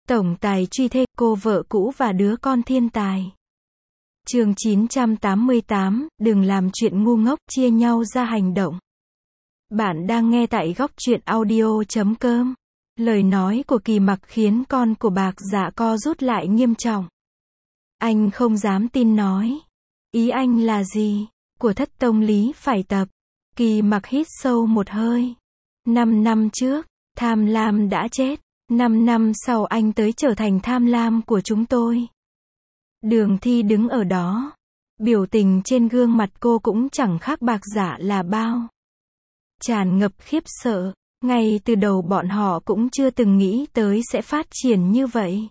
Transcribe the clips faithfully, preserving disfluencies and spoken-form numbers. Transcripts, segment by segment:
Tổng tài truy thê, cô vợ cũ và đứa con thiên tài. Chương chín trăm tám mươi tám, đừng làm chuyện ngu ngốc, chia nhau ra hành động. Bạn đang nghe tại góc truyện audio chấm com. Lời nói của Kỳ Mặc khiến con của Bạc Dạ co rút lại nghiêm trọng. Anh không dám tin nói. Ý anh là gì? Của Thất Tông Lý phải tập. Kỳ Mặc hít sâu một hơi. Năm năm trước, Tham Lam đã chết. Năm năm sau anh tới trở thành Tham Lam của chúng tôi. Đường Thi đứng ở đó. Biểu tình trên gương mặt cô cũng chẳng khác Bạc Dạ là bao. Tràn ngập khiếp sợ. Ngay từ đầu bọn họ cũng chưa từng nghĩ tới sẽ phát triển như vậy.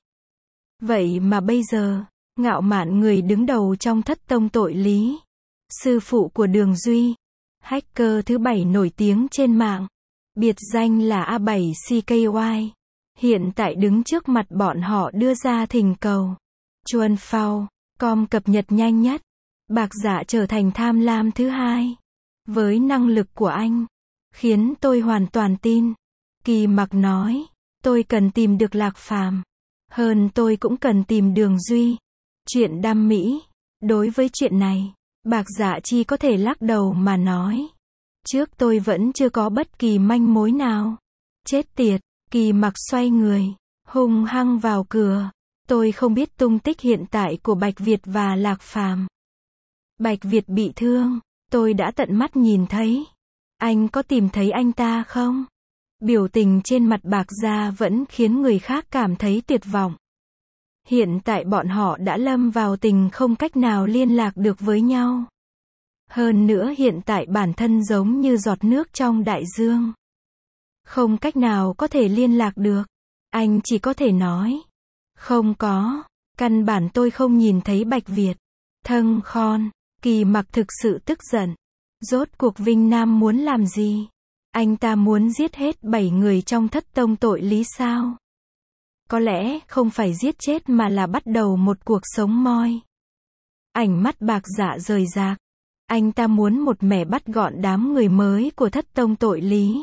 Vậy mà bây giờ, Ngạo Mạn, người đứng đầu trong Thất Tông Tội Lý, sư phụ của Đường Duy, hacker thứ bảy nổi tiếng trên mạng, biệt danh là A bảy C K Y, hiện tại đứng trước mặt bọn họ đưa ra thỉnh cầu. Chuan Phao com cập nhật nhanh nhất. Bạc Dạ trở thành Tham Lam thứ hai. Với năng lực của anh, khiến tôi hoàn toàn tin. Kỳ Mặc nói, tôi cần tìm được Lạc Phàm. Hơn tôi cũng cần tìm Đường Duy. Chuyện đam mỹ. Đối với chuyện này, Bạc Dạ chỉ có thể lắc đầu mà nói. Trước tôi vẫn chưa có bất kỳ manh mối nào. Chết tiệt. Kỳ Mặc xoay người, hung hăng vào cửa. Tôi không biết tung tích hiện tại của Bạch Việt và Lạc Phàm. Bạch Việt bị thương, tôi đã tận mắt nhìn thấy. Anh có tìm thấy anh ta không? Biểu tình trên mặt Bạc Dạ vẫn khiến người khác cảm thấy tuyệt vọng. Hiện tại bọn họ đã lâm vào tình không cách nào liên lạc được với nhau. Hơn nữa hiện tại bản thân giống như giọt nước trong đại dương. Không cách nào có thể liên lạc được. Anh chỉ có thể nói. Không có. Căn bản tôi không nhìn thấy Bạch Việt. Thân Khon. Kỳ Mặc thực sự tức giận. Rốt cuộc Vinh Nam muốn làm gì? Anh ta muốn giết hết bảy người trong Thất Tông Tội Lý sao? Có lẽ không phải giết chết mà là bắt đầu một cuộc sống moi. Ánh mắt Bạc Dạ rời rạc. Anh ta muốn một mẻ bắt gọn đám người mới của Thất Tông Tội Lý.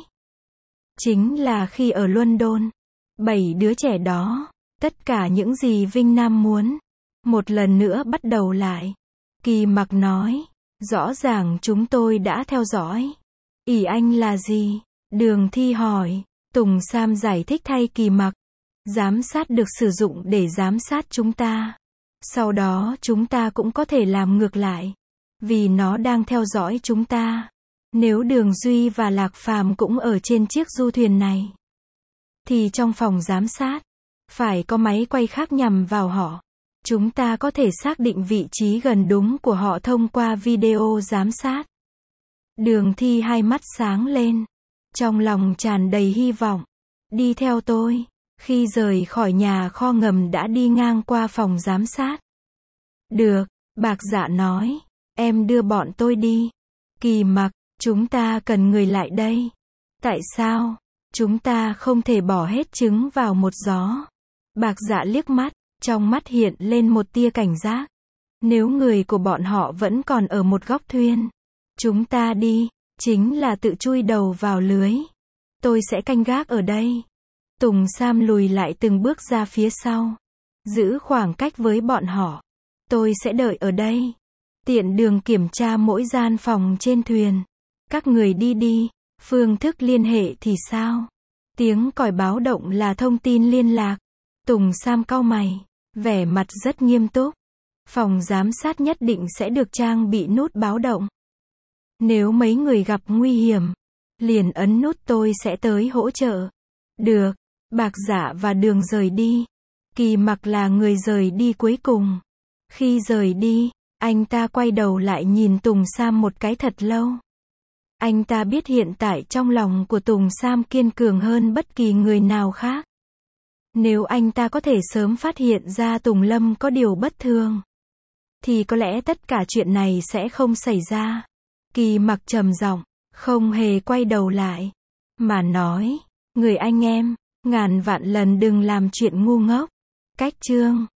Chính là khi ở London, bảy đứa trẻ đó, tất cả những gì Vinh Nam muốn, một lần nữa bắt đầu lại. Kỳ Mặc nói, rõ ràng chúng tôi đã theo dõi. Ý anh là gì? Đường Thi hỏi. Tùng Sam giải thích thay Kỳ Mặc. Giám sát được sử dụng để giám sát chúng ta. Sau đó chúng ta cũng có thể làm ngược lại. Vì nó đang theo dõi chúng ta. Nếu Đường Duy và Lạc Phàm cũng ở trên chiếc du thuyền này, thì trong phòng giám sát, phải có máy quay khác nhằm vào họ. Chúng ta có thể xác định vị trí gần đúng của họ thông qua video giám sát. Đường Thi hai mắt sáng lên. Trong lòng tràn đầy hy vọng. Đi theo tôi. Khi rời khỏi nhà kho ngầm đã đi ngang qua phòng giám sát. Được, Bạc Dạ nói. Em đưa bọn tôi đi. Kỳ Mặc, chúng ta cần người lại đây. Tại sao? Chúng ta không thể bỏ hết trứng vào một gió. Bạc Dạ liếc mắt, trong mắt hiện lên một tia cảnh giác. Nếu người của bọn họ vẫn còn ở một góc thuyền, chúng ta đi, chính là tự chui đầu vào lưới. Tôi sẽ canh gác ở đây. Tùng Sam lùi lại từng bước ra phía sau. Giữ khoảng cách với bọn họ. Tôi sẽ đợi ở đây. Tiện đường kiểm tra mỗi gian phòng trên thuyền. Các người đi đi. Phương thức liên hệ thì sao? Tiếng còi báo động là thông tin liên lạc. Tùng Sam cau mày, vẻ mặt rất nghiêm túc. Phòng giám sát nhất định sẽ được trang bị nút báo động. Nếu mấy người gặp nguy hiểm, liền ấn nút tôi sẽ tới hỗ trợ. Được. Bạc Dạ và Đường rời đi. Kỳ Mặc là người rời đi cuối cùng. Khi rời đi, anh ta quay đầu lại nhìn Tùng Sam một cái thật lâu. Anh ta biết hiện tại trong lòng của Tùng Sam kiên cường hơn bất kỳ người nào khác. Nếu anh ta có thể sớm phát hiện ra Tùng Lâm có điều bất thường, thì có lẽ tất cả chuyện này sẽ không xảy ra. Kỳ Mặc trầm giọng, không hề quay đầu lại, mà nói, người anh em, ngàn vạn lần đừng làm chuyện ngu ngốc. Cách chương